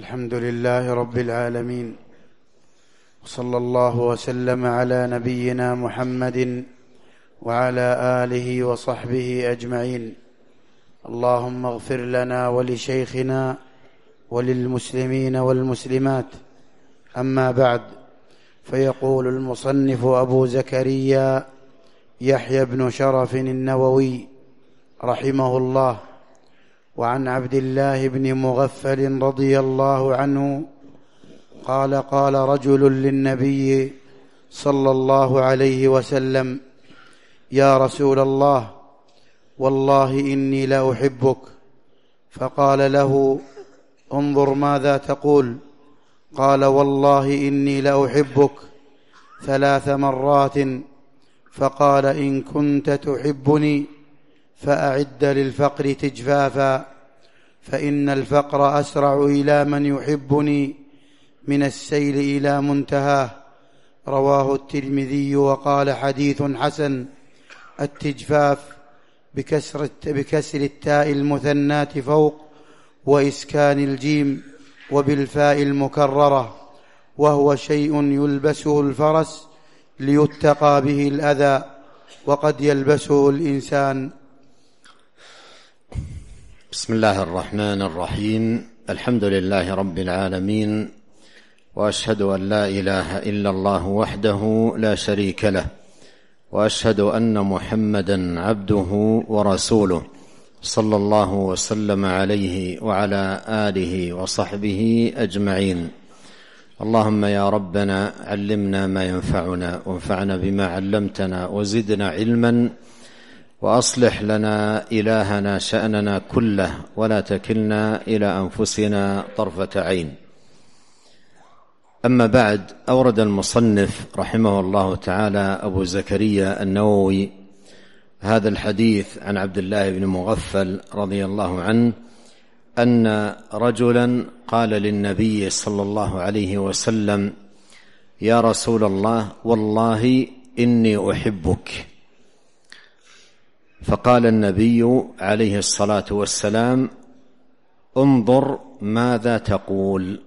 الحمد لله رب العالمين، وصلى الله وسلم على نبينا محمد وعلى آله وصحبه أجمعين. اللهم اغفر لنا ولشيخنا وللمسلمين والمسلمات. أما بعد، فيقول المصنف أبو زكريا يحيى بن شرف النووي رحمه الله: وعن عبد الله بن مغفل رضي الله عنه قال: قال رجل للنبي صلى الله عليه وسلم: يا رسول الله، والله إني لأحبك. فقال له: انظر ماذا تقول. قال: والله إني لأحبك 3 مرات. فقال: إن كنت تحبني فأعد للفقر تجفافا، فإن الفقر أسرع إلى من يحبني من السيل إلى منتهاه. رواه الترمذي وقال: حديث حسن. التجفاف بكسر التاء المثنات فوق وإسكان الجيم وبالفاء المكررة، وهو شيء يلبسه الفرس ليتقى به الأذى، وقد يلبسه الإنسان. بسم الله الرحمن الرحيم. الحمد لله رب العالمين، وأشهد أن لا إله إلا الله وحده لا شريك له، وأشهد أن محمدا عبده ورسوله، صلى الله وسلم عليه وعلى آله وصحبه أجمعين. اللهم يا ربنا علمنا ما ينفعنا، وانفعنا بما علمتنا، وزدنا علما، وأصلح لنا إلهنا شأننا كله، ولا تكلنا إلى أنفسنا طرفة عين. أما بعد، أورد المصنف رحمه الله تعالى أبو زكريا النووي هذا الحديث عن عبد الله بن مغفل رضي الله عنه أن رجلا قال للنبي صلى الله عليه وسلم: يا رسول الله، والله إني أحبك. فقال النبي عليه الصلاة والسلام: انظر ماذا تقول.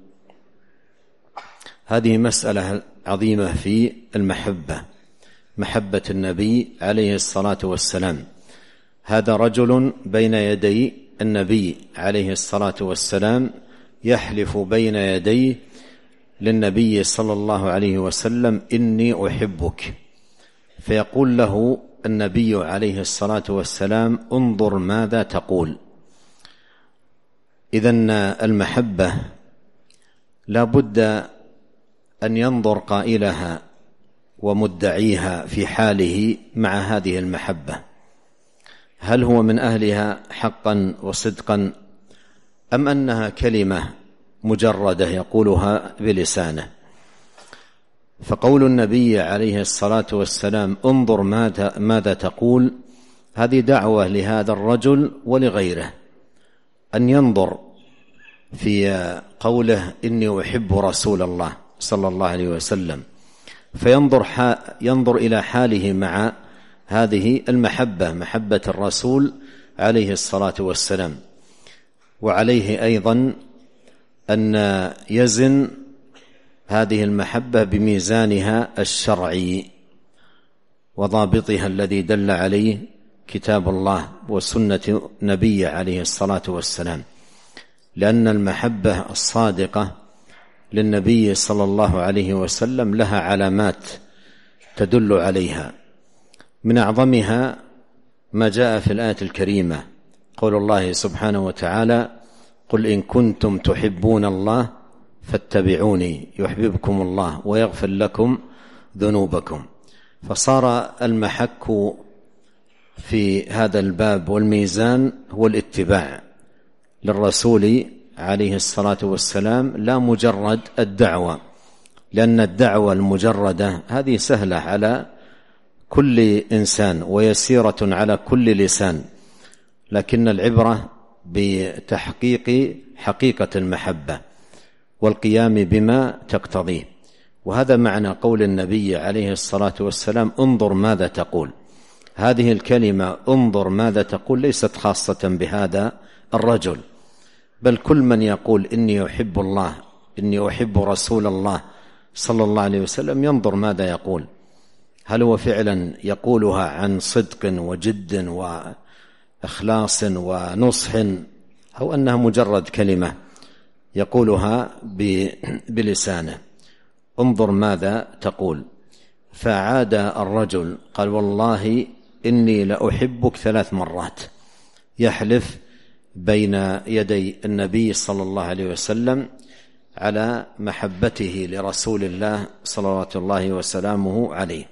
هذه مسألة عظيمة في المحبة، محبة النبي عليه الصلاة والسلام. هذا رجل بين يدي النبي عليه الصلاة والسلام، يحلف بين يديه للنبي صلى الله عليه وسلم: إني أحبك. فيقول له النبي عليه الصلاة والسلام: انظر ماذا تقول. إذن المحبة لا بد أن ينظر قائلها ومدعيها في حاله مع هذه المحبة، هل هو من أهلها حقا وصدقا، أم أنها كلمة مجردة يقولها بلسانه. فقول النبي عليه الصلاة والسلام: انظر ماذا تقول، هذه دعوة لهذا الرجل ولغيره أن ينظر في قوله: إني أحب رسول الله صلى الله عليه وسلم، فينظر إلى حاله مع هذه المحبة، محبة الرسول عليه الصلاة والسلام. وعليه أيضا أن يزن هذه المحبة بميزانها الشرعي وضابطها الذي دل عليه كتاب الله وسنة نبي عليه الصلاة والسلام، لأن المحبة الصادقة للنبي صلى الله عليه وسلم لها علامات تدل عليها، من أعظمها ما جاء في الآية الكريمة، قول الله سبحانه وتعالى: قل إن كنتم تحبون الله فاتبعوني يحببكم الله ويغفر لكم ذنوبكم. فصار المحك في هذا الباب والميزان هو الاتباع للرسول عليه الصلاة والسلام، لا مجرد الدعوة، لأن الدعوة المجردة هذه سهلة على كل إنسان ويسيرة على كل لسان، لكن العبرة بتحقيق حقيقة المحبة والقيام بما تقتضيه. وهذا معنى قول النبي عليه الصلاة والسلام: انظر ماذا تقول. هذه الكلمة انظر ماذا تقول ليست خاصة بهذا الرجل، بل كل من يقول إني أحب الله، إني أحب رسول الله صلى الله عليه وسلم، ينظر ماذا يقول، هل هو فعلا يقولها عن صدق وجد وإخلاص ونصح، أو أنها مجرد كلمة يقولها بلسانه. انظر ماذا تقول. فعاد الرجل قال: والله إني لأحبك 3 مرات، يحلف بين يدي النبي صلى الله عليه وسلم على محبته لرسول الله صلوات الله وسلامه عليه.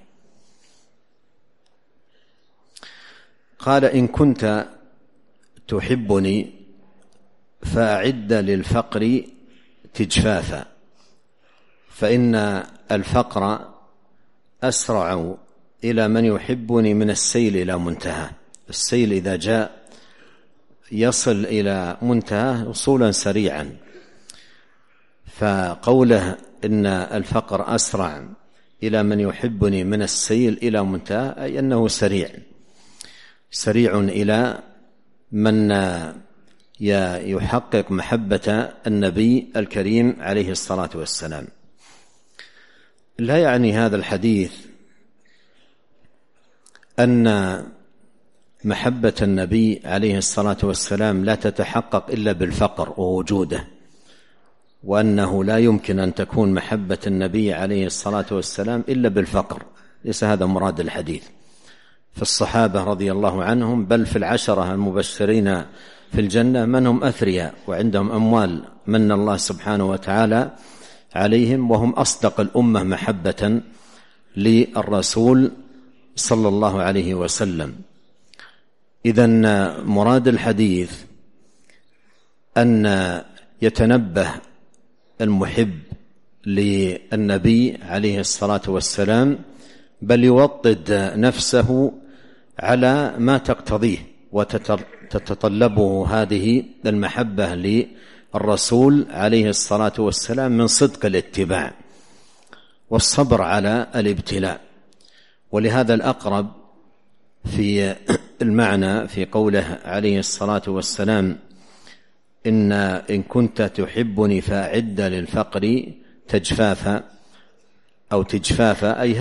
قال: إن كنت تحبني فأعد للفقر تجفافا، فإن الفقر أسرع إلى من يحبني من السيل إلى منتهى. السيل إذا جاء يصل إلى منتهى وصولا سريعا، فقوله إن الفقر أسرع إلى من يحبني من السيل إلى منتهى، أي أنه سريع إلى من يحقق محبة النبي الكريم عليه الصلاة والسلام. لا يعني هذا الحديث أن محبة النبي عليه الصلاة والسلام لا تتحقق إلا بالفقر ووجوده، وأنه لا يمكن أن تكون محبة النبي عليه الصلاة والسلام إلا بالفقر. ليس هذا مراد الحديث. في الصحابة رضي الله عنهم، بل في العشرة المبشرين في الجنة، من هم أثرياء وعندهم أموال من الله سبحانه وتعالى عليهم، وهم أصدق الأمة محبة للرسول صلى الله عليه وسلم. إذن مراد الحديث أن يتنبه المحب للنبي عليه الصلاة والسلام، بل يوطد نفسه على ما تقتضيه وتتطلبه هذه المحبة للرسول عليه الصلاة والسلام من صدق الاتباع والصبر على الابتلاء. ولهذا الأقرب في المعنى في قوله عليه الصلاة والسلام: إن كنت تحبني فأعد للفقر تجفافا أو تجفافا، أي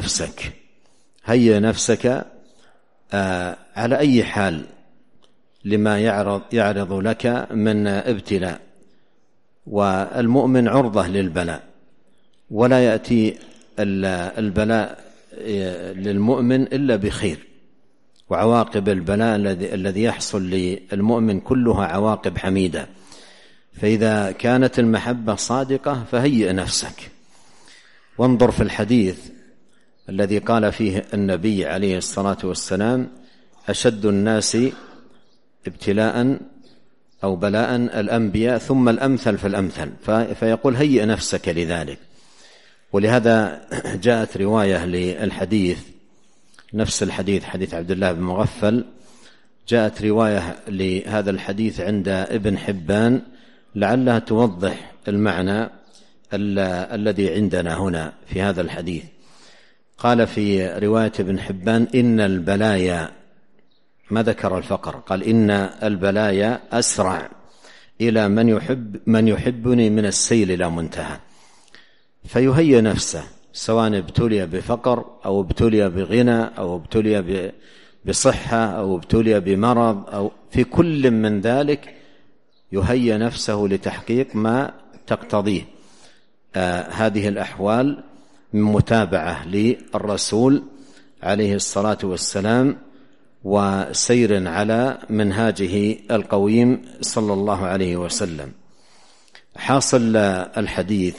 هيئ نفسك على أي حال لما يعرض لك من ابتلاء. والمؤمن عرضة للبلاء، ولا يأتي البلاء للمؤمن إلا بخير، وعواقب البلاء الذي يحصل للمؤمن كلها عواقب حميدة. فإذا كانت المحبة صادقة فهيئ نفسك. وانظر في الحديث الذي قال فيه النبي عليه الصلاة والسلام: أشد الناس ابتلاء أو بلاء الأنبياء ثم الأمثل فالأمثل، فيقول هيئ نفسك لذلك. ولهذا جاءت رواية للحديث، نفس الحديث، حديث عبد الله بن مغفل، جاءت رواية لهذا الحديث عند ابن حبان لعلها توضح المعنى الذي عندنا هنا في هذا الحديث. قال في رواية ابن حبان: إن البلايا، ما ذكر الفقر، قال: إن البلايا أسرع إلى من يحبني من السيل إلى منتهى. فيهيئ نفسه، سواء ابتلي بفقر أو ابتلي بغنى أو ابتلي بصحة أو ابتلي بمرض، أو في كل من ذلك يهيئ نفسه لتحقيق ما تقتضيه هذه الأحوال من متابعة للرسول عليه الصلاة والسلام وسير على منهاجه القويم صلى الله عليه وسلم. حاصل الحديث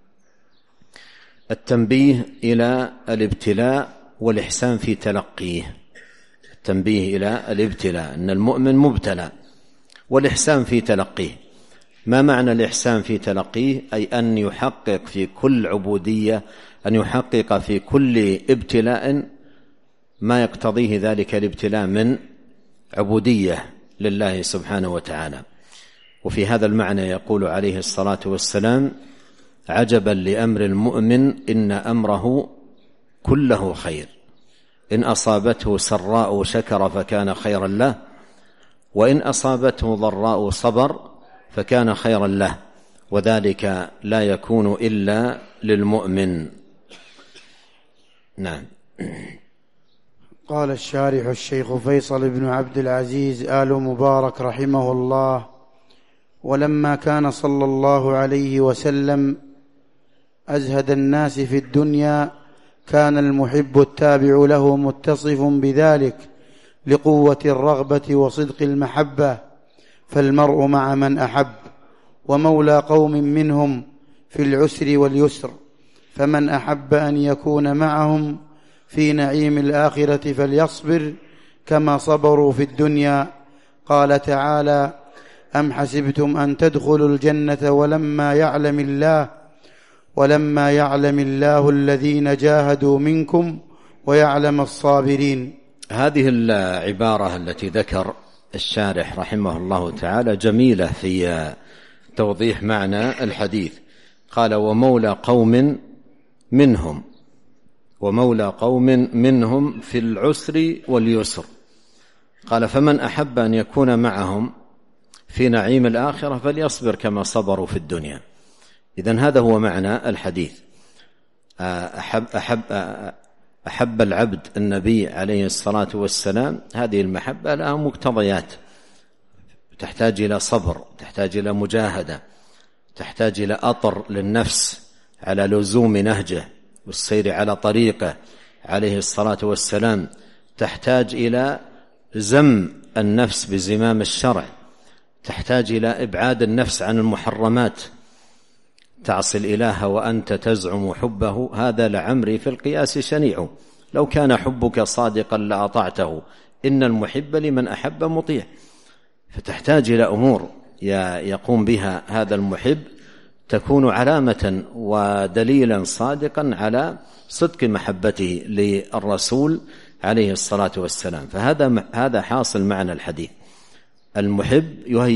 التنبيه إلى الابتلاء والإحسان في تلقيه. التنبيه إلى الابتلاء، أن المؤمن مبتلى، والإحسان في تلقيه. ما معنى الإحسان في تلقيه؟ أي أن يحقق في كل عبودية، أن يحقق في كل ابتلاء ما يقتضيه ذلك الابتلاء من عبودية لله سبحانه وتعالى. وفي هذا المعنى يقول عليه الصلاة والسلام: عجبا لأمر المؤمن إن أمره كله خير، إن أصابته سراء شكر فكان خيرا له، وإن أصابته ضراء صبر فكان خيرا له، وذلك لا يكون إلا للمؤمن. نعم. قال الشارح الشيخ فيصل بن عبد العزيز آل مبارك رحمه الله: ولما كان صلى الله عليه وسلم أزهد الناس في الدنيا كان المحب التابع له متصف بذلك لقوة الرغبة وصدق المحبة، فالمرء مع من أحب، ومولى قوم منهم في العسر واليسر، فمن أحب أن يكون معهم في نعيم الآخرة فليصبر كما صبروا في الدنيا. قال تعالى: أم حسبتم أن تدخلوا الجنة ولما يعلم الله الذين جاهدوا منكم ويعلم الصابرين. هذه العبارة التي ذكر الشارح رحمه الله تعالى جميلة في توضيح معنى الحديث. قال: ومولى قوم منهم في العسر واليسر. قال: فمن أحب أن يكون معهم في نعيم الآخرة فليصبر كما صبروا في الدنيا. إذن هذا هو معنى الحديث. أحب العبد النبي عليه الصلاة والسلام، هذه المحبة لها مقتضيات، تحتاج إلى صبر، تحتاج إلى مجاهدة، تحتاج إلى أطر للنفس على لزوم نهجه والسير على طريقه عليه الصلاة والسلام، تحتاج إلى زم النفس بزمام الشرع، تحتاج إلى إبعاد النفس عن المحرمات. تعصي الإله وأنت تزعم حبه، هذا لعمري في القياس شنيع، لو كان حبك صادقا لأطعته، إن المحب لمن أحب مطيع. فتحتاج إلى أمور يقوم بها هذا المحب تكون علامة ودليلا صادقا على صدق محبته للرسول عليه الصلاة والسلام. فهذا حاصل معنى الحديث. المحب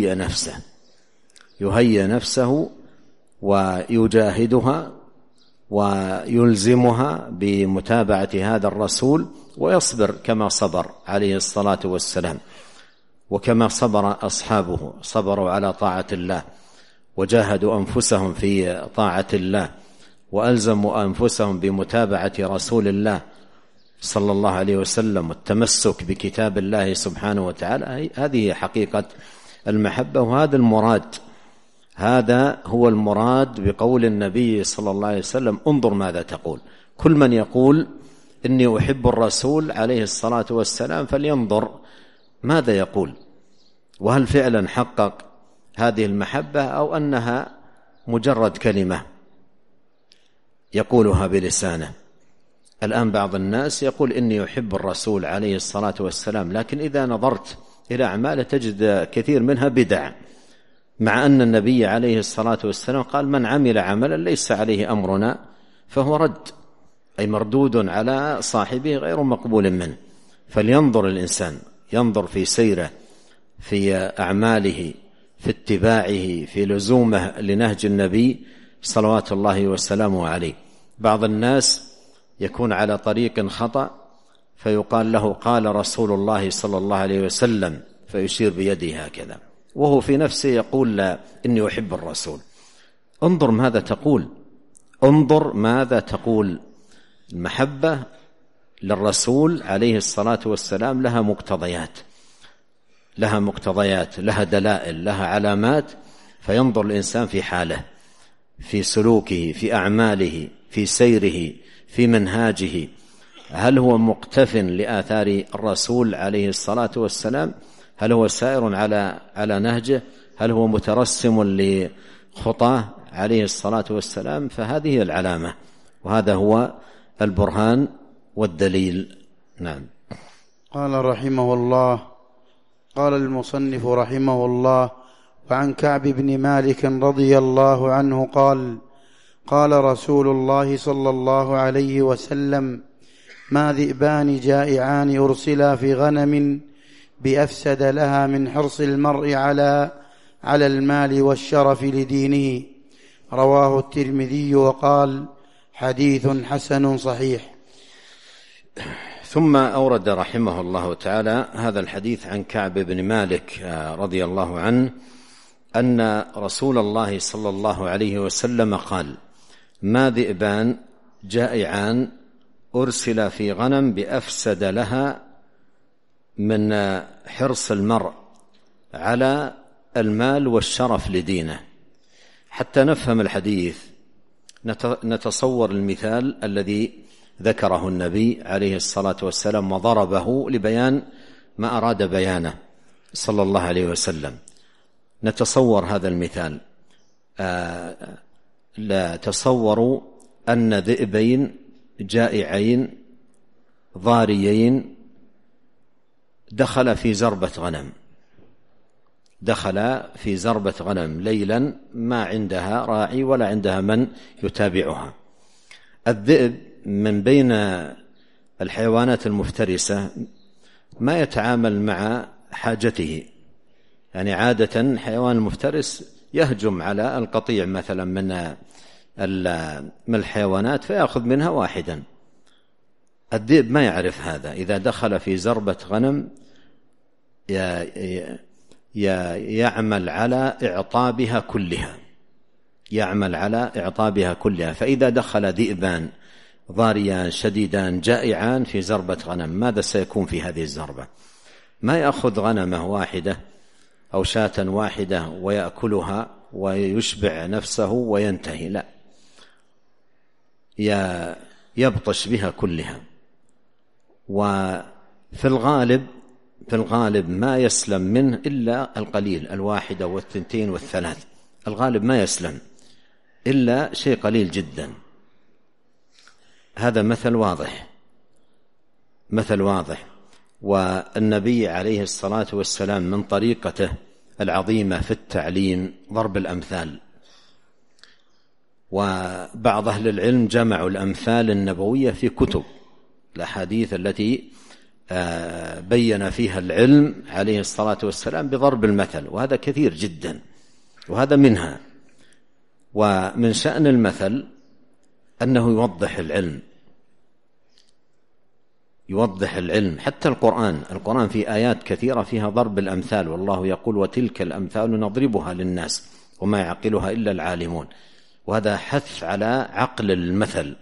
يهيئ نفسه ويجاهدها ويلزمها بمتابعة هذا الرسول، ويصبر كما صبر عليه الصلاة والسلام، وكما صبر أصحابه، صبروا على طاعة الله وجاهدوا أنفسهم في طاعة الله وألزموا أنفسهم بمتابعة رسول الله صلى الله عليه وسلم والتمسك بكتاب الله سبحانه وتعالى. هذه حقيقة المحبة، وهذا المراد، هذا هو المراد بقول النبي صلى الله عليه وسلم: انظر ماذا تقول. كل من يقول إني أحب الرسول عليه الصلاة والسلام فلينظر ماذا يقول، وهل فعلا حقق هذه المحبة أو أنها مجرد كلمة يقولها بلسانه. الآن بعض الناس يقول إني أحب الرسول عليه الصلاة والسلام، لكن إذا نظرت إلى أعماله تجد كثير منها بدع، مع أن النبي عليه الصلاة والسلام قال: من عمل عملا ليس عليه أمرنا فهو رد، أي مردود على صاحبه غير مقبول منه. فلينظر الإنسان، ينظر في سيره، في أعماله، في اتباعه، في لزومه لنهج النبي صلوات الله وسلامه عليه. بعض الناس يكون على طريق خطأ فيقال له: قال رسول الله صلى الله عليه وسلم، فيشير بيده هكذا، وهو في نفسه يقول: لا، إني أحب الرسول. انظر ماذا تقول، انظر ماذا تقول. المحبة للرسول عليه الصلاة والسلام لها مقتضيات، لها دلائل، لها علامات. فينظر الإنسان في حاله، في سلوكه، في أعماله، في سيره، في منهاجه، هل هو مقتف لآثار الرسول عليه الصلاة والسلام؟ هل هو سائر على نهجه؟ هل هو مترسم لخطاه عليه الصلاة والسلام؟ فهذه هي العلامة، وهذا هو البرهان والدليل. نعم. قال رحمه الله: قال المصنف رحمه الله: وعن كعب بن مالك رضي الله عنه قال: قال رسول الله صلى الله عليه وسلم: ما ذئبان جائعان أرسلا في غنم بأفسد لها من حرص المرء على المال والشرف لدينه. رواه الترمذي وقال: حديث حسن صحيح. ثم أورد رحمه الله تعالى هذا الحديث عن كعب بن مالك رضي الله عنه، أن رسول الله صلى الله عليه وسلم قال: ما ذئبان جائعان أرسل في غنم بأفسد لها من حرص المرء على المال والشرف لدينه. حتى نفهم الحديث نتصور المثال الذي ذكره النبي عليه الصلاة والسلام وضربه لبيان ما أراد بيانه صلى الله عليه وسلم. نتصور هذا المثال. لا تصوروا أن ذئبين جائعين ضاريين دخل في زربة غنم ليلا، ما عندها راعي ولا عندها من يتابعها. الذئب من بين الحيوانات المفترسة ما يتعامل مع حاجته، يعني عادة حيوان المفترس يهجم على القطيع مثلا من الحيوانات فيأخذ منها واحدا. الذئب ما يعرف هذا. إذا دخل في زربة غنم يعمل على إعطابها كلها. فإذا دخل ذئبان ضاريان شديدان جائعان في زربة غنم، ماذا سيكون في هذه الزربة؟ ما يأخذ غنمة واحدة أو شاة واحدة ويأكلها ويشبع نفسه وينتهي، لا، يبطش بها كلها. وفي الغالب ما يسلم منه إلا القليل، الواحدة والثنتين والثلاث. الغالب ما يسلم إلا شيء قليل جدا. هذا مثل واضح. والنبي عليه الصلاة والسلام من طريقته العظيمة في التعليم ضرب الأمثال. وبعض أهل العلم جمعوا الأمثال النبوية في كتب الأحاديث التي بين فيها العلم عليه الصلاة والسلام بضرب المثل، وهذا كثير جدا، وهذا منها. ومن شأن المثل أنه يوضح العلم. حتى القرآن في آيات كثيرة فيها ضرب الأمثال، والله يقول: وتلك الأمثال نضربها للناس وما يعقلها إلا العالمون. وهذا حث على عقل المثل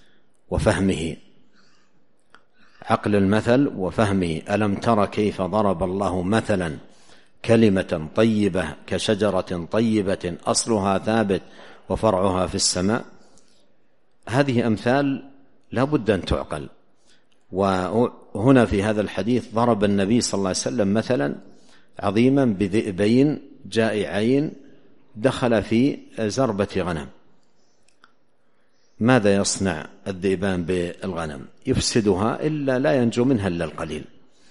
وفهمه. ألم تر كيف ضرب الله مثلا كلمة طيبة كشجرة طيبة أصلها ثابت وفرعها في السماء. هذه أمثال لا بد أن تعقل. وهنا في هذا الحديث ضرب النبي صلى الله عليه وسلم مثلا عظيما بذئبين جائعين دخل في زربة غنم. ماذا يصنع الذئبان بالغنم؟ يفسدها، إلا لا ينجو منها إلا القليل.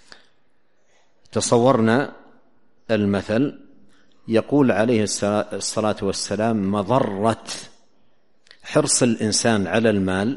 تصورنا المثل. يقول عليه الصلاة والسلام: مضرة حرص الإنسان على المال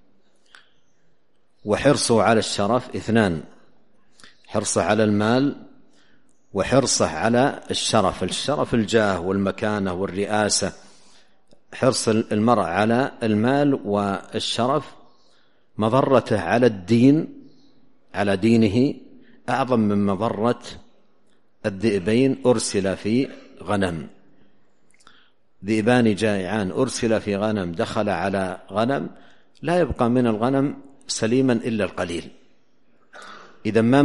وحرصه على الشرف اثنان: حرصه على المال وحرصه على الشرف الجاه والمكانة والرئاسة. حرص المرء على المال والشرف مضرته على دينه أعظم من مضرة الذئبين أرسل في غنم. ذئبان جائعان أرسل في غنم، دخل على غنم، لا يبقى من الغنم سليما إلا القليل. إذا ما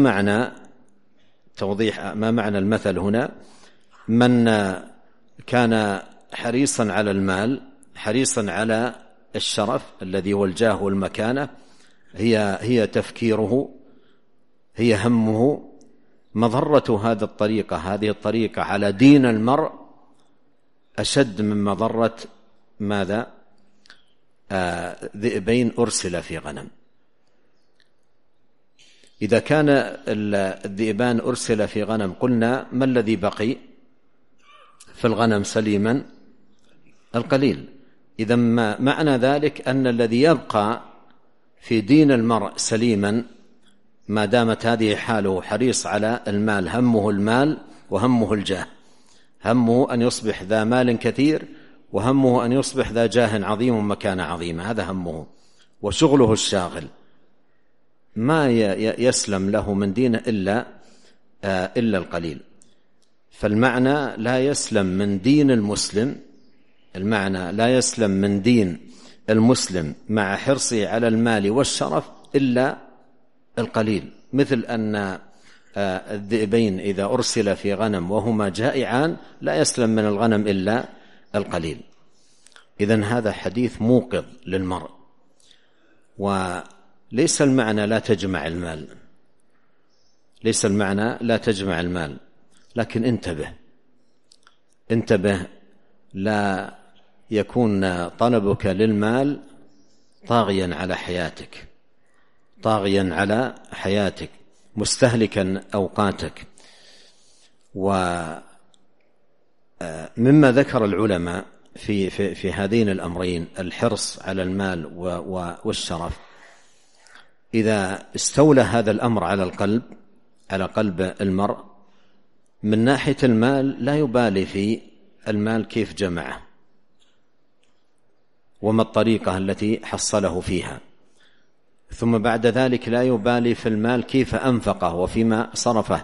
معنى المثل هنا؟ من كان حريصا على المال، حريصا على الشرف الذي هو الجاه والمكانة، هي تفكيره، هي همه. مضرة هذه الطريقة على دين المرء أشد من مضرة ماذا؟ ذئبين أرسل في غنم. إذا كان الذئبان أرسل في غنم، قلنا ما الذي بقي في الغنم سليما؟ القليل. إذا ما معنى ذلك أن الذي يبقى في دين المرء سليما ما دامت هذه حاله، حريص على المال، همه المال وهمه الجاه، همه أن يصبح ذا مال كثير وهمه أن يصبح ذا جاه عظيم ومكانة عظيمة، هذا همه وشغله الشاغل، ما يسلم له من دينه إلا القليل. فالمعنى لا يسلم من دين المسلم، المعنى لا يسلم من دين المسلم مع حرصه على المال والشرف إلا القليل، مثل أن الذئبين إذا أرسل في غنم وهما جائعان لا يسلم من الغنم إلا القليل. إذن هذا حديث موقظ للمرء. وليس المعنى لا تجمع المال، ليس المعنى لا تجمع المال، لكن انتبه لا يكون طلبك للمال طاغيا على حياتك مستهلكا أوقاتك. ومما ذكر العلماء في هذين الأمرين، الحرص على المال والشرف، إذا استولى هذا الأمر على قلب المرء من ناحية المال لا يبالي في المال كيف جمعه وما الطريقة التي حصله فيها، ثم بعد ذلك لا يبالي في المال كيف أنفقه وفيما صرفه،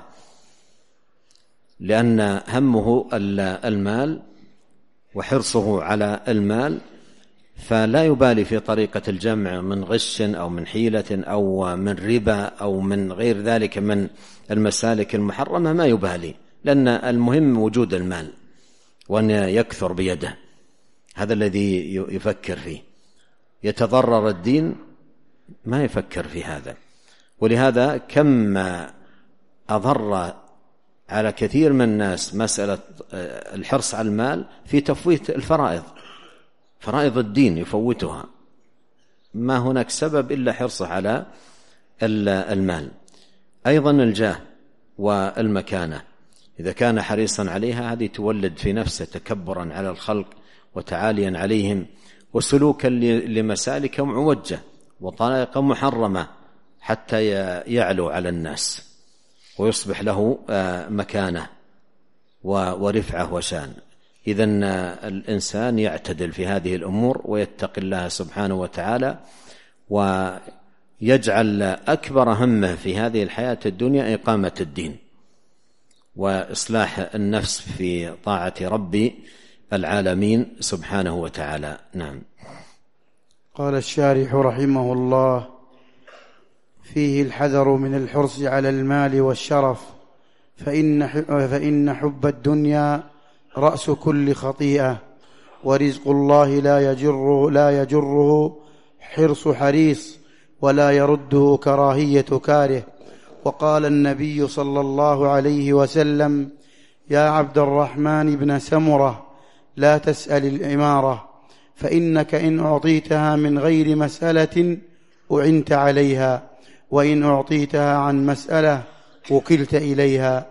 لأن همه المال وحرصه على المال، فلا يبالي في طريقة الجمع من غش أو من حيلة أو من ربا أو من غير ذلك من المسالك المحرمة، ما يبالي، لأن المهم وجود المال وأن يكثر بيده، هذا الذي يفكر فيه. يتضرر الدين ما يفكر في هذا. ولهذا كم أضر على كثير من الناس مسألة الحرص على المال في تفويت فرائض الدين، يفوتها، ما هناك سبب إلا حرصه على المال. أيضا الجاه والمكانة إذا كان حريصا عليها، هذه تولد في نفسه تكبرا على الخلق وتعاليا عليهم وسلوكا لمسالك معوجة وطرائق محرمة حتى يعلو على الناس ويصبح له مكانة ورفعة وشان. إذن الإنسان يعتدل في هذه الأمور ويتقي الله سبحانه وتعالى، ويجعل أكبر همه في هذه الحياة الدنيا إقامة الدين وإصلاح النفس في طاعة رب العالمين سبحانه وتعالى. نعم. قال الشارح رحمه الله: فيه الحذر من الحرص على المال والشرف، فإن حب الدنيا رأس كل خطيئة، ورزق الله لا يجره حرص حريص، ولا يرده كراهية كاره. وقال النبي صلى الله عليه وسلم: يا عبد الرحمن بن سمرة، لا تسأل الإمارة، فإنك إن أعطيتها من غير مسألة أعنت عليها، وإن أعطيتها عن مسألة وكلت إليها.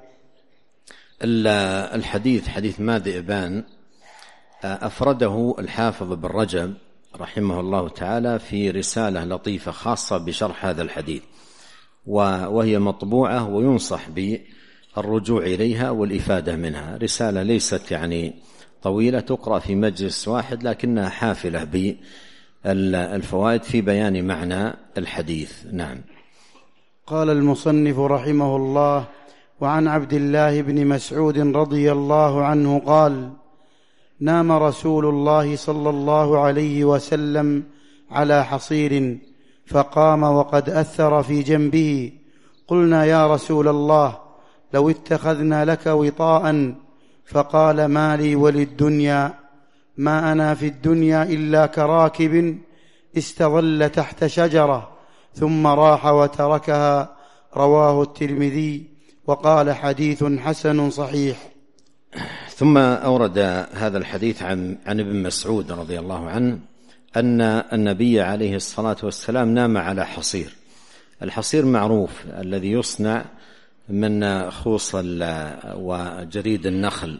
الحديث حديث ماذئ بان أفرده الحافظ بن رجب رحمه الله تعالى في رسالة لطيفة خاصة بشرح هذا الحديث، وهي مطبوعة وينصح بالرجوع إليها والإفادة منها. رسالة ليست يعني طويلة تقرأ في مجلس واحد، لكنها حافلة بالفوائد في بيان معنى الحديث. نعم. قال المصنف رحمه الله: وعن عبد الله بن مسعود رضي الله عنه قال: نام رسول الله صلى الله عليه وسلم على حصير، فقام وقد أثر في جنبه. قلنا: يا رسول الله، لو اتخذنا لك وطاء. فقال: ما لي وللدنيا، ما أنا في الدنيا إلا كراكب استظل تحت شجرة ثم راح وتركها. رواه الترمذي، وقال: حديث حسن صحيح. ثم أورد هذا الحديث عن ابن مسعود رضي الله عنه أن النبي عليه الصلاة والسلام نام على حصير. الحصير معروف الذي يصنع من خوص وجريد النخل،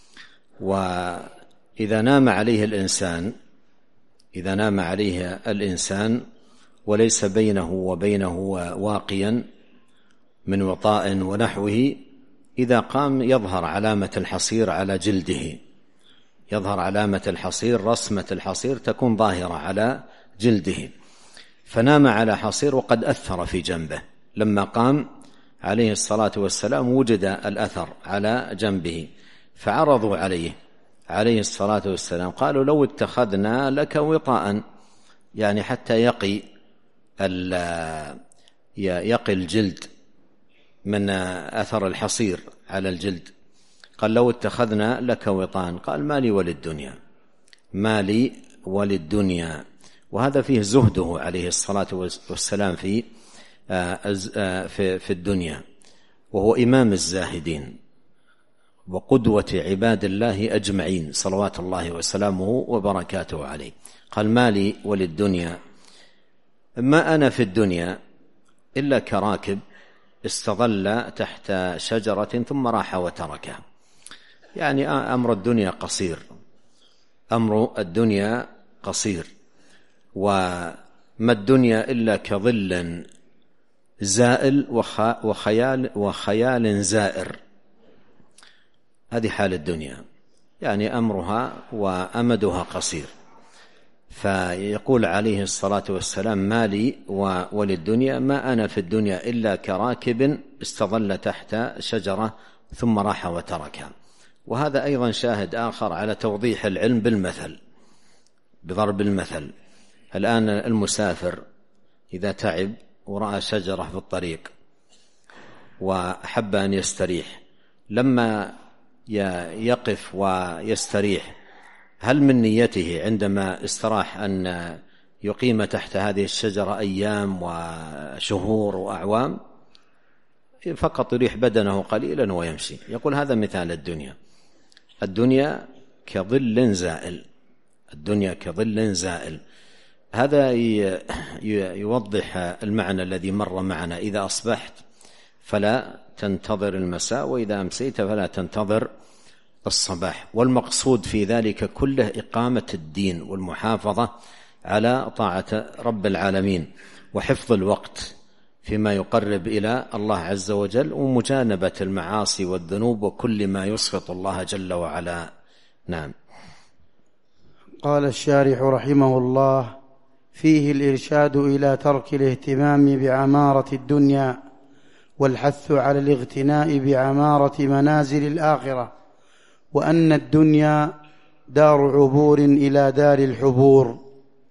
وإذا نام عليه الإنسان وليس بينه وبينه واقيا من وطاء ونحوه، إذا قام يظهر علامة الحصير على جلده، يظهر علامة الحصير، رسمة الحصير تكون ظاهرة على جلده. فنام على حصير وقد أثر في جنبه، لما قام عليه الصلاة والسلام وجد الأثر على جنبه، فعرضوا عليه الصلاة والسلام، قالوا لو اتخذنا لك وطاء، يعني حتى يقي الجلد من أثر الحصير على الجلد. قال لو اتخذنا لك وطاء، قال مالي وللدنيا. وهذا فيه زهده عليه الصلاة والسلام في الدنيا، وهو إمام الزاهدين وقدوة عباد الله أجمعين صلوات الله وسلامه وبركاته عليه. قال مالي وللدنيا، ما أنا في الدنيا إلا كراكب استظل تحت شجرة ثم راح وتركها. يعني أمر الدنيا قصير، وما الدنيا إلا كظل زائل وخيال زائر. هذه حال الدنيا، يعني أمرها وأمدها قصير. فيقول عليه الصلاة والسلام مالي وللدنيا، ما أنا في الدنيا إلا كراكب استظل تحت شجرة ثم راح وتركها. وهذا أيضا شاهد آخر على توضيح العلم بضرب المثل. الآن المسافر إذا تعب ورأى شجرة في الطريق وأحب أن يستريح، لما يقف ويستريح، هل من نيته عندما استراح أن يقيم تحت هذه الشجرة أيام وشهور وأعوام؟ فقط يريح بدنه قليلا ويمشي. يقول هذا مثال الدنيا كظل زائل. هذا يوضح المعنى الذي مر معنا: إذا أصبحت فلا تنتظر المساء، وإذا أمسيت فلا تنتظر الصباح. والمقصود في ذلك كله إقامة الدين والمحافظة على طاعة رب العالمين، وحفظ الوقت فيما يقرب إلى الله عز وجل، ومجانبة المعاصي والذنوب وكل ما يسخط الله جل وعلا. نعم. قال الشارح رحمه الله: فيه الإرشاد إلى ترك الاهتمام بعمارة الدنيا، والحث على الاغتناء بعمارة منازل الآخرة، وأن الدنيا دار عبور إلى دار الحبور.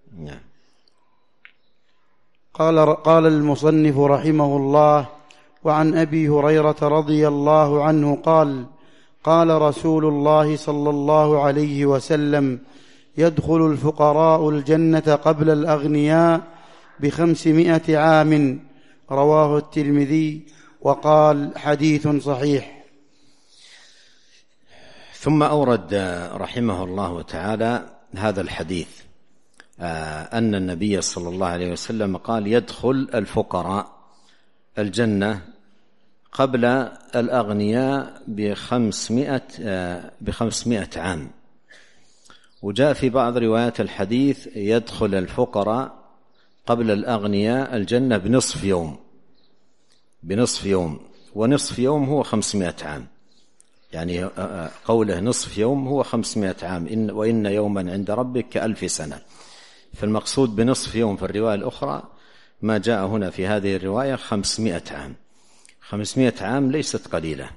قال المصنف رحمه الله: وعن أبي هريرة رضي الله عنه قال: قال رسول الله صلى الله عليه وسلم: يدخل الفقراء الجنة قبل الأغنياء ب500 عام. رواه الترمذي وقال: حديث صحيح. ثم أورد رحمه الله تعالى هذا الحديث، أن النبي صلى الله عليه وسلم قال: يدخل الفقراء الجنة قبل الأغنياء ب500 عام. وجاء في بعض روايات الحديث: يدخل الفقراء قبل الأغنياء الجنة بنصف يوم، ونصف يوم هو 500 عام. يعني قوله نصف يوم هو 500 عام، وإن يوما عند ربك ك1000 سنة. فالمقصود بنصف يوم في الرواية الأخرى ما جاء هنا في هذه الرواية 500 عام. 500 عام ليست قليلة.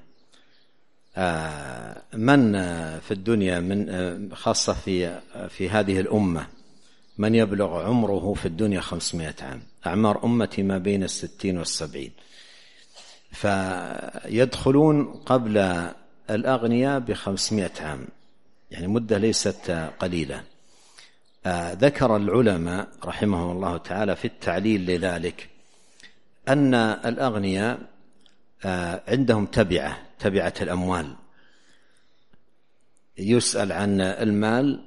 من في الدنيا من خاصة في هذه الأمة من يبلغ عمره في الدنيا 500 عام؟ أعمار أمتي ما بين 60 و70. فيدخلون قبل الأغنياء ب500 عام، يعني مدة ليست قليلة. ذكر العلماء رحمهم الله تعالى في التعليل لذلك أن الأغنياء عندهم تبعة الأموال. يسأل عن المال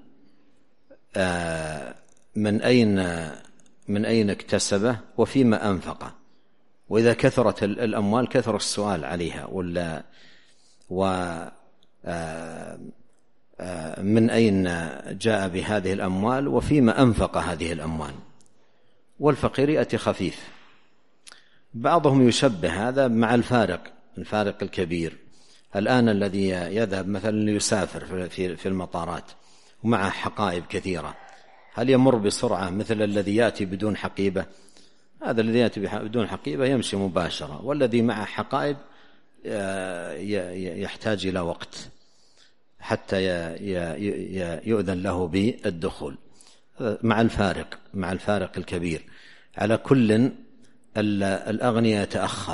من أين اكتسبه وفيما أنفقه، وإذا كثرت الأموال كثر السؤال عليها، من أين جاء بهذه الأموال وفيما أنفق هذه الأموال. والفقير يأتي خفيف. بعضهم يشبه هذا مع الفارق الكبير. الآن الذي يذهب مثلا ليسافر في المطارات ومعه حقائب كثيرة، هل يمر بسرعة مثل الذي يأتي بدون حقيبة؟ هذا الذي يأتي بدون حقيبة يمشي مباشرة، والذي معه حقائب يحتاج إلى وقت حتى يؤذن له بالدخول مع الفارق الكبير. على كل الأغنياء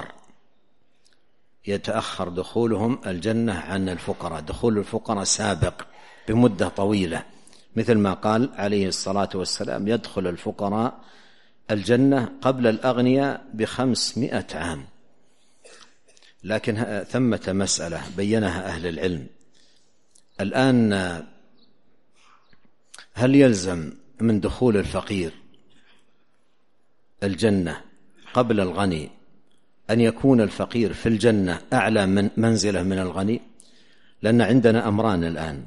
يتأخر دخولهم الجنة عن الفقراء، دخول الفقراء سابق بمدة طويلة، مثل ما قال عليه الصلاة والسلام: يدخل الفقراء الجنة قبل الأغنياء ب500 عام. لكن ثمة مسألة بينها أهل العلم الآن: هل يلزم من دخول الفقير الجنة قبل الغني أن يكون الفقير في الجنة أعلى من منزلة من الغني؟ لأن عندنا أمران الآن،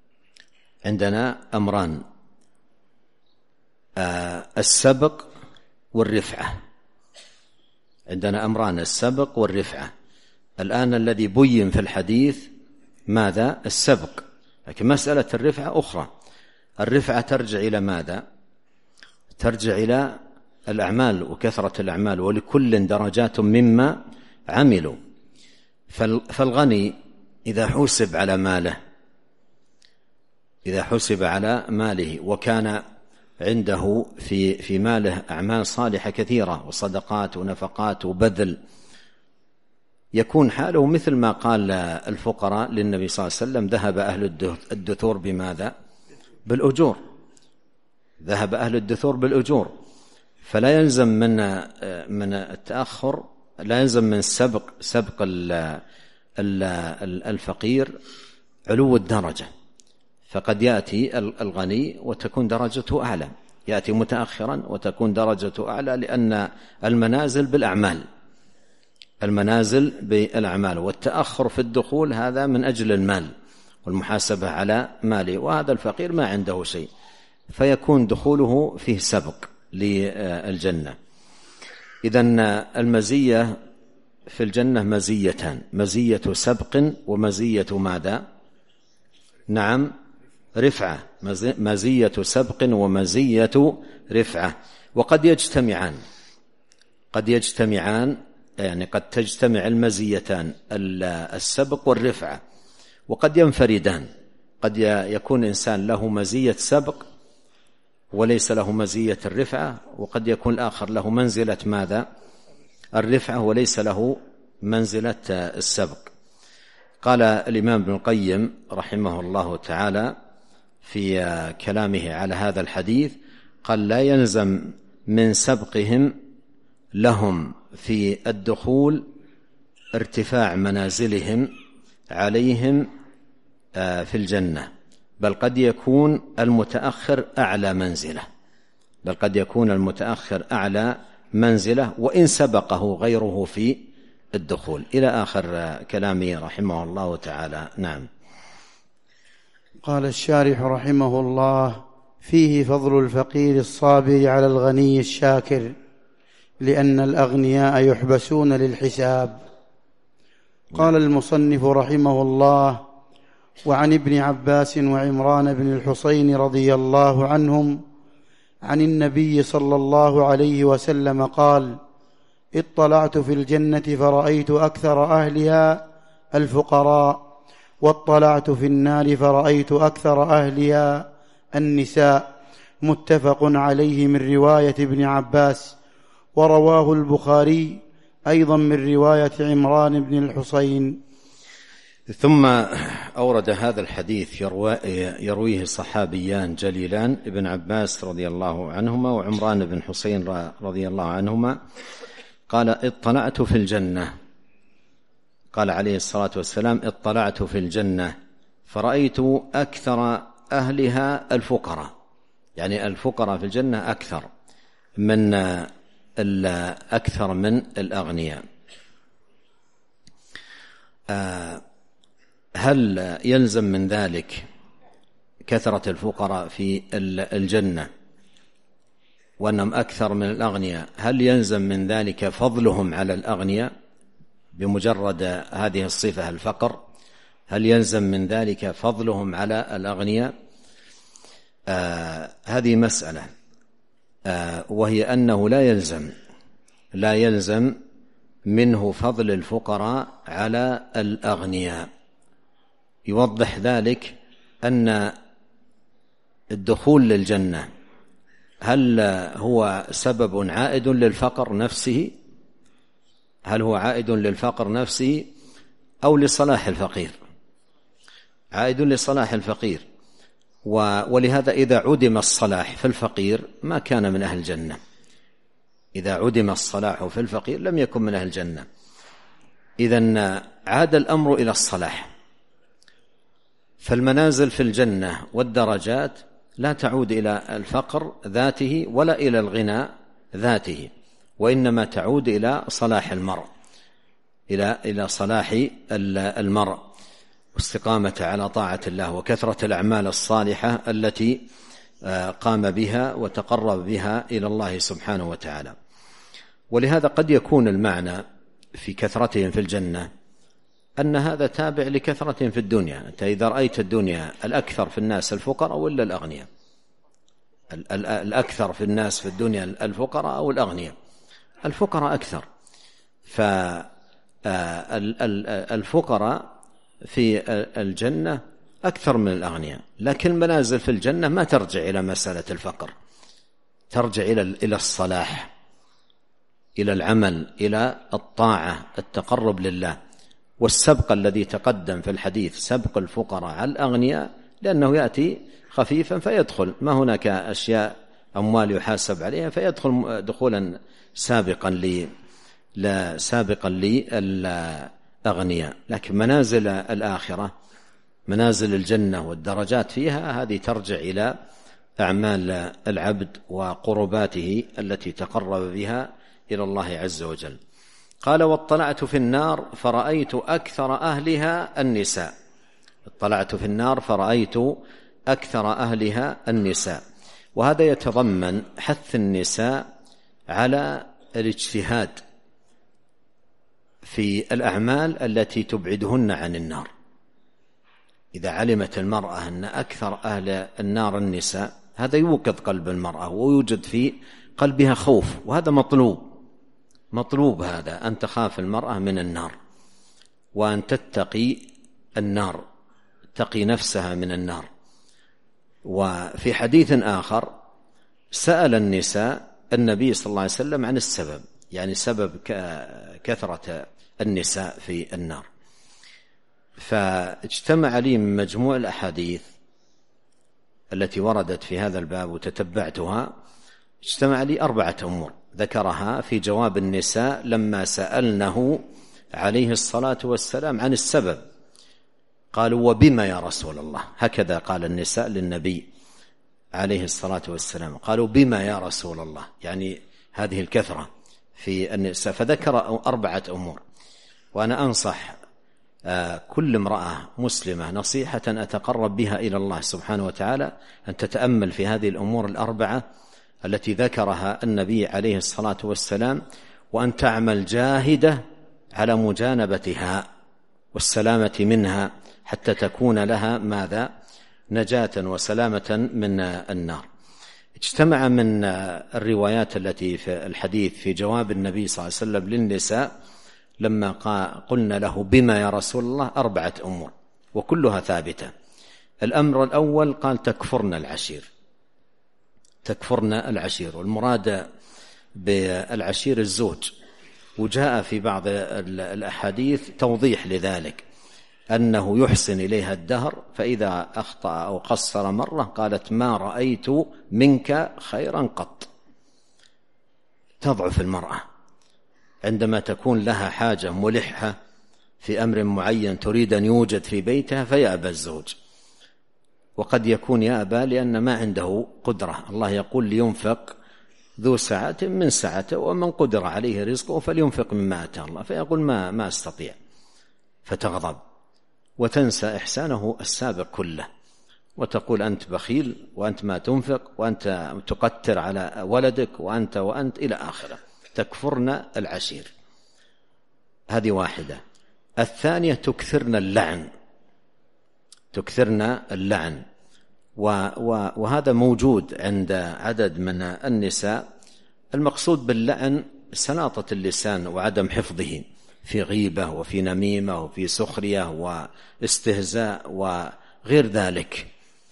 السبق والرفعة. عندنا أمران: السبق والرفعة. الآن الذي بين في الحديث ماذا؟ السبق. لكن مسألة الرفعة أخرى. الرفعة ترجع إلى ماذا؟ ترجع إلى الأعمال وكثرة الأعمال، ولكل درجات مما عملوا. فالغني إذا حسب على ماله وكان عنده في ماله أعمال صالحة كثيرة وصدقات ونفقات وبذل، يكون حاله مثل ما قال الفقراء للنبي صلى الله عليه وسلم: ذهب أهل الدثور بماذا؟ بالأجور. ذهب أهل الدثور بالأجور. فلا يلزم من التأخر، لا يلزم من سبق الفقير علو الدرجة. فقد يأتي الغني وتكون درجته أعلى، يأتي متأخرا وتكون درجته أعلى، لأن المنازل بالأعمال، والتأخر في الدخول هذا من أجل المال والمحاسبة على ماله، وهذا الفقير ما عنده شيء، فيكون دخوله فيه سبق للجنة. إذن المزية في الجنة مزيتان: مزية سبق ومزية ماذا؟ نعم، رفعة. مزية سبق ومزية رفعة. وقد يجتمعان، يعني قد تجتمع المزيتان السبق والرفعة، وقد ينفردان. قد يكون إنسان له مزية سبق وليس له مزية الرفعة، وقد يكون الآخر له منزلة ماذا؟ الرفعة وليس له منزلة السبق. قال الإمام ابن القيم رحمه الله تعالى في كلامه على هذا الحديث، قال: لا يلزم من سبقهم لهم في الدخول ارتفاع منازلهم عليهم في الجنة، بل قد يكون المتأخر أعلى منزلة وإن سبقه غيره في الدخول، إلى آخر كلامه رحمه الله تعالى. نعم. قال الشارح رحمه الله: فيه فضل الفقير الصابر على الغني الشاكر، لأن الأغنياء يحبسون للحساب. قال المصنف رحمه الله: وعن ابن عباس وعمران بن الحصين رضي الله عنهم عن النبي صلى الله عليه وسلم قال: اطلعت في الجنة فرأيت أكثر أهلها الفقراء، واطلعت في النار فرأيت أكثر أهلها النساء. متفق عليه من رواية ابن عباس، ورواه البخاري أيضا من رواية عمران بن الحصين. ثم أورد هذا الحديث يرويه صحابيان جليلان: ابن عباس رضي الله عنهما وعمران بن حصين رضي الله عنهما. قال: اطلعت في الجنة، قال عليه الصلاة والسلام: اطلعت في الجنة فرأيت أكثر أهلها الفقراء، يعني الفقراء في الجنة أكثر من الأغنياء. هل يلزم من ذلك كثرة الفقراء في الجنة وأنهم أكثر من الأغنياء؟ هل يلزم من ذلك فضلهم على الأغنياء بمجرد هذه الصفة الفقر؟ هل يلزم من ذلك فضلهم على الأغنياء؟ هذه مسألة، وهي أنه لا يلزم لا يلزم منه فضل الفقراء على الأغنياء. يوضح ذلك أن الدخول للجنة هل هو سبب عائد للفقر نفسه؟ هل هو عائد للفقر نفسه أو لصلاح الفقير؟ عائد لصلاح الفقير. ولهذا إذا عدم الصلاح في الفقير ما كان من أهل الجنة. إذا عدم الصلاح في الفقير لم يكن من أهل الجنة. إذن عاد الأمر إلى الصلاح. فالمنازل في الجنة والدرجات لا تعود إلى الفقر ذاته ولا إلى الغنى ذاته، وإنما تعود إلى صلاح المرء، إلى صلاح المرء واستقامة على طاعة الله وكثرة الأعمال الصالحة التي قام بها وتقرب بها إلى الله سبحانه وتعالى. ولهذا قد يكون المعنى في كثرتهم في الجنة أن هذا تابع لكثرتهم في الدنيا. أنت إذا رأيت الدنيا الأكثر في الناس الفقراء ولا الأغنياء؟ الأكثر في الناس في الدنيا الفقراء أو الأغنياء؟ الفقراء أكثر. فالفقراء في الجنة أكثر من الأغنياء، لكن المنازل في الجنة ما ترجع إلى مسألة الفقر، ترجع إلى الصلاح، إلى العمل، إلى الطاعة، التقرب لله. والسبق الذي تقدم في الحديث سبق الفقراء على الأغنياء لأنه يأتي خفيفا فيدخل، ما هناك أشياء أموال يحاسب عليها فيدخل دخولا سابقا للأغنياء. لكن منازل الآخرة، منازل الجنة والدرجات فيها، هذه ترجع إلى أعمال العبد وقرباته التي تقرب بها إلى الله عز وجل. قال: واطلعت في النار فرأيت أكثر أهلها النساء. اطلعت في النار فرأيت أكثر أهلها النساء. وهذا يتضمن حث النساء على الاجتهاد في الأعمال التي تبعدهن عن النار. إذا علمت المرأة أن أكثر أهل النار النساء، هذا يوقظ قلب المرأة ويوجد في قلبها خوف، وهذا مطلوب هذا، أن تخاف المرأة من النار وأن تتقي النار، تقي نفسها من النار. وفي حديث آخر سأل النساء النبي صلى الله عليه وسلم عن السبب، يعني سبب كثرة النساء في النار. فاجتمع لي من مجموع الأحاديث التي وردت في هذا الباب وتتبعتها، اجتمع لي 4 أمور ذكرها في جواب النساء لما سألنه عليه الصلاة والسلام عن السبب. قالوا: وبما يا رسول الله؟ هكذا قال النساء للنبي عليه الصلاة والسلام، قالوا: بما يا رسول الله؟ يعني هذه الكثرة في النساء. فذكر 4 أمور. وأنا أنصح كل امرأة مسلمة نصيحة أتقرب بها إلى الله سبحانه وتعالى أن تتأمل في هذه الأمور 4 التي ذكرها النبي عليه الصلاة والسلام، وأن تعمل جاهدة على مجانبتها والسلامة منها حتى تكون لها ماذا؟ نجاة وسلامة من النار. اجتمع من الروايات التي في الحديث في جواب النبي صلى الله عليه وسلم للنساء لما قلنا له: بما يا رسول الله؟ 4 أمور وكلها ثابتة. الأمر الأول قال: تكفرن العشير، والمراد بالعشير الزوج. وجاء في بعض الأحاديث توضيح لذلك، أنه يحسن إليها الدهر، فإذا أخطأ أو قصر مرة قالت: ما رأيت منك خيرا قط. تضعف المرأة عندما تكون لها حاجة ملحة في أمر معين تريد أن يوجد في بيتها فيأبى الزوج، وقد يكون يأبى لأن ما عنده قدرة. الله يقول: لينفق ذو سعة من سعته ومن قدر عليه رزقه فلينفق مما آتاه الله، فيقول ما أستطيع، فتغضب وتنسى إحسانه السابق كله، وتقول: أنت بخيل، وأنت ما تنفق، وأنت تقتر على ولدك، وأنت إلى آخره. تكفرن العشير، هذه واحدة. الثانية: تكثرن اللعن، وهذا موجود عند عدد من النساء. المقصود باللعن سلاطة اللسان وعدم حفظه في غيبة وفي نميمة وفي سخرية واستهزاء وغير ذلك.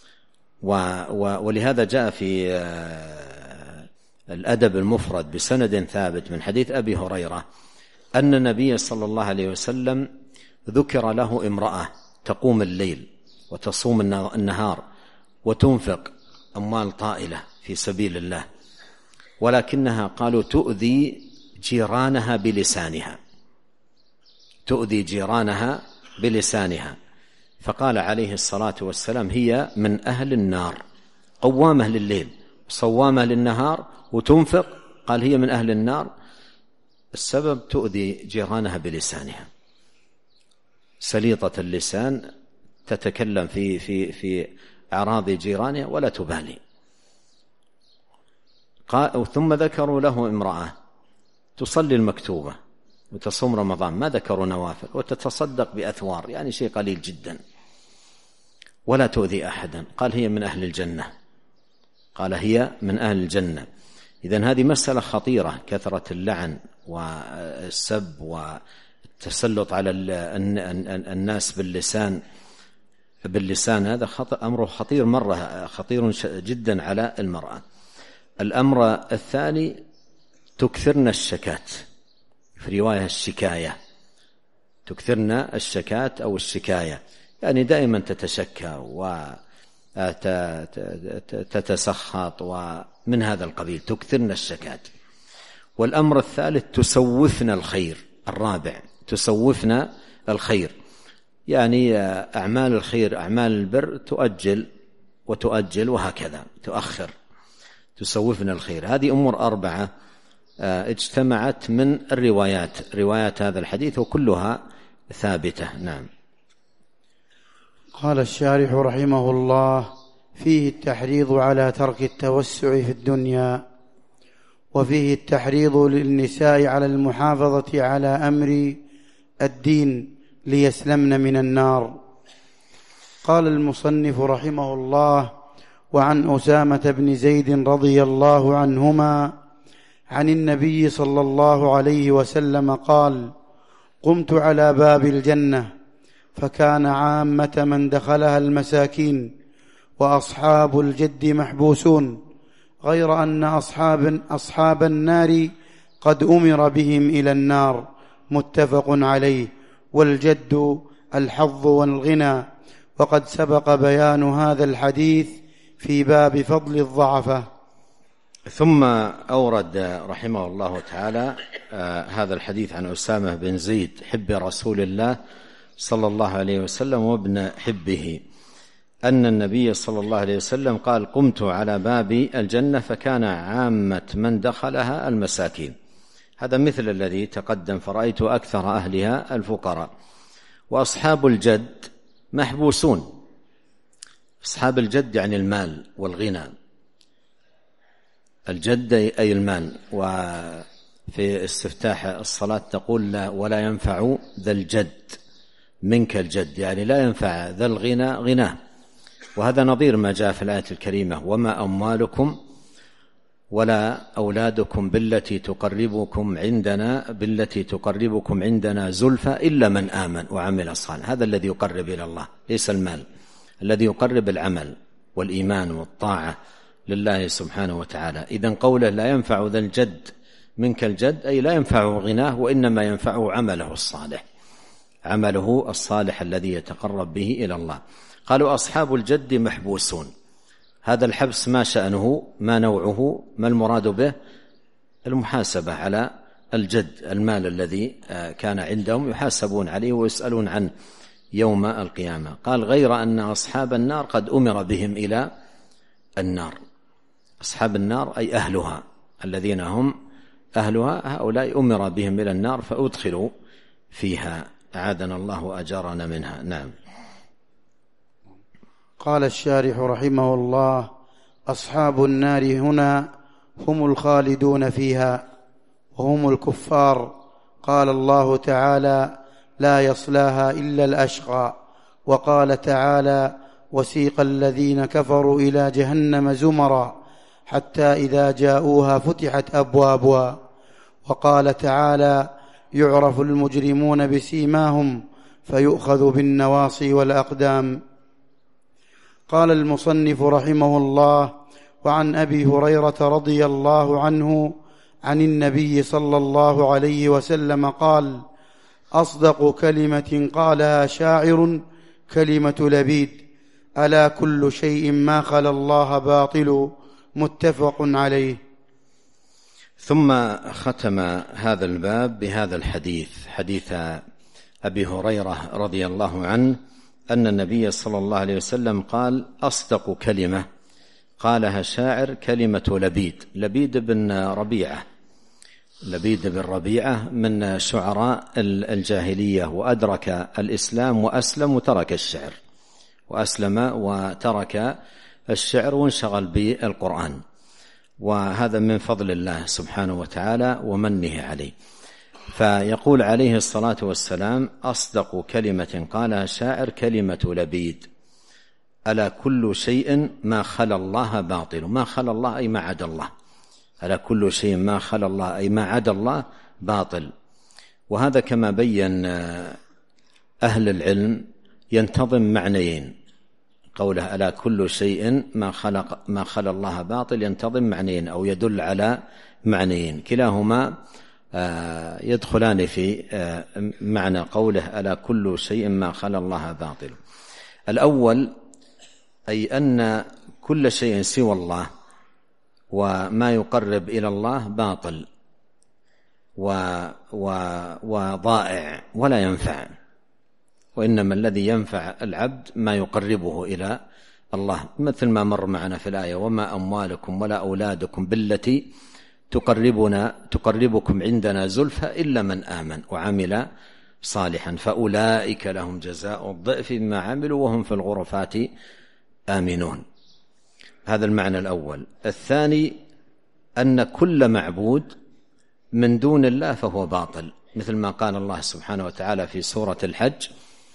ولهذا جاء في الأدب المفرد بسند ثابت من حديث أبي هريرة أن النبي صلى الله عليه وسلم ذكر له امرأة تقوم الليل وتصوم النهار وتنفق أموال طائلة في سبيل الله، ولكنها قالوا تؤذي جيرانها بلسانها، تؤذي جيرانها بلسانها. فقال عليه الصلاة والسلام هي من أهل النار، قوامة لليل صوامة للنهار وتنفق، قال هي من أهل النار. السبب تؤذي جيرانها بلسانها، سليطة اللسان تتكلم في أعراض جيرانها ولا تبالي. ثم ذكروا له امرأة تصلي المكتوبة وتصوم رمضان، ما ذكروا نوافل، وتتصدق بأثوار، يعني شيء قليل جدا، ولا تؤذي أحدا، قال هي من أهل الجنة، قال هي من أهل الجنة. إذن هذه مسألة خطيرة، كثرة اللعن والسب والتسلط على الناس باللسان هذا أمره خطير مرة، خطير جدا على المرأة. الأمر الثاني تكثرن الشكات، في رواية الشكاية، تكثرن الشكات أو الشكاية، يعني دائما تتشكى وتتسخط ومن هذا القبيل، تكثرن الشكات. والأمر الثالث تسوفن الخير، الرابع تسوفن الخير، يعني أعمال الخير أعمال البر تؤجل وتؤجل وهكذا تؤخر، تسوفن الخير. هذه أمور أربعة اجتمعت من روايات هذا الحديث وكلها ثابتة. نعم. قال الشارح رحمه الله: فيه التحريض على ترك التوسع في الدنيا، وفيه التحريض للنساء على المحافظة على أمر الدين ليسلمن من النار. قال المصنف رحمه الله: وعن أسامة بن زيد رضي الله عنهما عن النبي صلى الله عليه وسلم قال: قمت على باب الجنة فكان عامة من دخلها المساكين وأصحاب الجد محبوسون، غير أن أصحاب النار قد أمر بهم إلى النار، متفق عليه. والجد الحظ والغنى، وقد سبق بيان هذا الحديث في باب فضل الضعفة. ثم أورد رحمه الله تعالى هذا الحديث عن أسامة بن زيد حب رسول الله صلى الله عليه وسلم وابن حبه، أن النبي صلى الله عليه وسلم قال: قمت على باب الجنة فكان عامة من دخلها المساكين. هذا مثل الذي تقدم: فرأيت أكثر أهلها الفقراء، وأصحاب الجد محبوسون. أصحاب الجد يعني المال والغنى، الجد أي المال. وفي استفتاح الصلاة تقول: لا ولا ينفع ذا الجد منك الجد، يعني لا ينفع ذا الغنى غناه. وهذا نظير ما جاء في الآية الكريمة: وما أموالكم ولا أولادكم بالتي تقربكم عندنا زلفى إلا من آمن وعمل صالحا. هذا الذي يقرب إلى الله، ليس المال، الذي يقرب العمل والإيمان والطاعة لله سبحانه وتعالى. إذن قوله لا ينفع ذا الجد منك الجد أي لا ينفعه غناه، وإنما ينفعه عمله الصالح، عمله الصالح الذي يتقرب به إلى الله. قالوا: أصحاب الجد محبوسون. هذا الحبس ما شأنه، ما نوعه، ما المراد به؟ المحاسبة على الجد، المال الذي كان عندهم يحاسبون عليه ويسألون عنه يوم القيامة. قال: غير أن أصحاب النار قد أمر بهم إلى النار. أصحاب النار أي أهلها، الذين هم أهلها، هؤلاء أمر بهم إلى النار فأدخلوا فيها، أعاذنا الله وأجارنا منها. نعم. قال الشارح رحمه الله: أصحاب النار هنا هم الخالدون فيها وهم الكفار. قال الله تعالى: لا يصلاها إلا الأشقى. وقال تعالى: وسيق الذين كفروا إلى جهنم زمرا حتى إذا جاءوها فتحت أبوابها. وقال تعالى: يعرف المجرمون بسيماهم فيؤخذ بالنواصي والأقدام. قال المصنف رحمه الله: وعن أبي هريرة رضي الله عنه عن النبي صلى الله عليه وسلم قال: أصدق كلمة قالها شاعر كلمة لبيد: ألا كل شيء ما خلا الله باطل. متفق عليه. ثم ختم هذا الباب بهذا الحديث، حديث أبي هريرة رضي الله عنه أن النبي صلى الله عليه وسلم قال: أصدق كلمة قالها شاعر كلمة لبيد. لبيد بن ربيعة، لبيد بن ربيعة من شعراء الجاهلية، وأدرك الإسلام وأسلم وترك الشعر، وأسلم وترك الشعر وانشغل بالقرآن، وهذا من فضل الله سبحانه وتعالى ومنه عليه. فيقول عليه الصلاة والسلام: أصدق كلمة قالها شاعر كلمة لبيد: ألا كل شيء ما خلا الله باطل. ما خلا الله أي ما عدا الله. ألا كل شيء ما خلا الله أي ما عدا الله باطل. وهذا كما بين أهل العلم ينتظم معنيين. قوله ألا كل شيء ما خلا الله باطل ينتظم معنيين أو يدل على معنيين، كلاهما يدخلان في معنى قوله ألا كل شيء ما خلا الله باطل. الأول أي أن كل شيء سوى الله وما يقرب إلى الله باطل وضائع ولا ينفع، وإنما الذي ينفع العبد ما يقربه إلى الله، مثل ما مر معنا في الآية: وما أموالكم ولا أولادكم بالتي تقربكم عندنا زلفى إلا من آمن وعمل صالحا فأولئك لهم جزاء الضعف بما عملوا وهم في الغرفات آمنون. هذا المعنى الأول. الثاني أن كل معبود من دون الله فهو باطل، مثل ما قال الله سبحانه وتعالى في سورة الحج: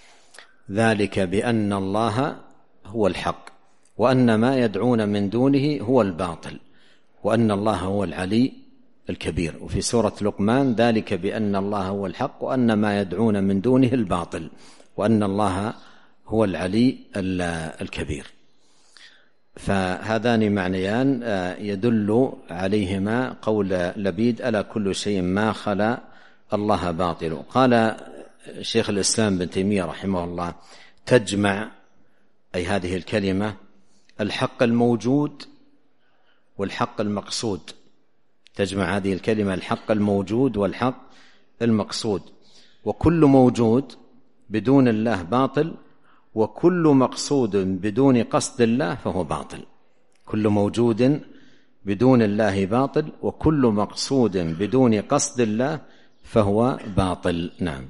ذلك بأن الله هو الحق وأن ما يدعون من دونه هو الباطل وأن الله هو العلي الكبير. وفي سورة لقمان: ذلك بأن الله هو الحق وأن ما يدعون من دونه الباطل وأن الله هو العلي الكبير. فهذان معنيان يدل عليهما قول لبيد: ألا كل شيء ما خلا الله باطل. قال شيخ الإسلام بن تيمية رحمه الله: تجمع أي هذه الكلمة الحق الموجود والحق المقصود. تجمع هذه الكلمة الحق الموجود والحق المقصود، وكل موجود بدون الله باطل، وكل مقصود بدون قصد الله فهو باطل. كل موجود بدون الله باطل، وكل مقصود بدون قصد الله فهو باطل. نعم.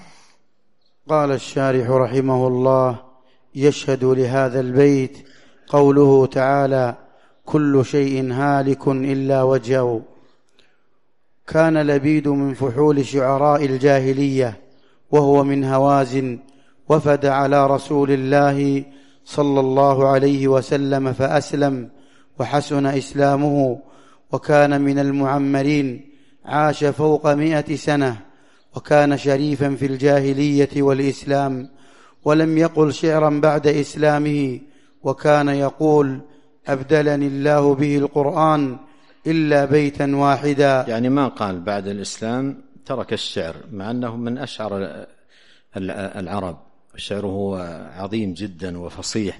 قال الشارح رحمه الله: يشهد لهذا البيت قوله تعالى: كل شيء هالك إلا وجهه. كان لبيد من فحول شعراء الجاهلية، وهو من هوازن، وفد على رسول الله صلى الله عليه وسلم فأسلم وحسن إسلامه، وكان من المعمرين، عاش فوق 100 سنة، وكان شريفا في الجاهلية والإسلام، ولم يقل شعرا بعد إسلامه، وكان يقول: أبدلني الله به القرآن إلا بيتا واحدا. يعني ما قال بعد الإسلام ترك الشعر، مع أنه من أشعر العرب، شعره عظيم جدا وفصيح،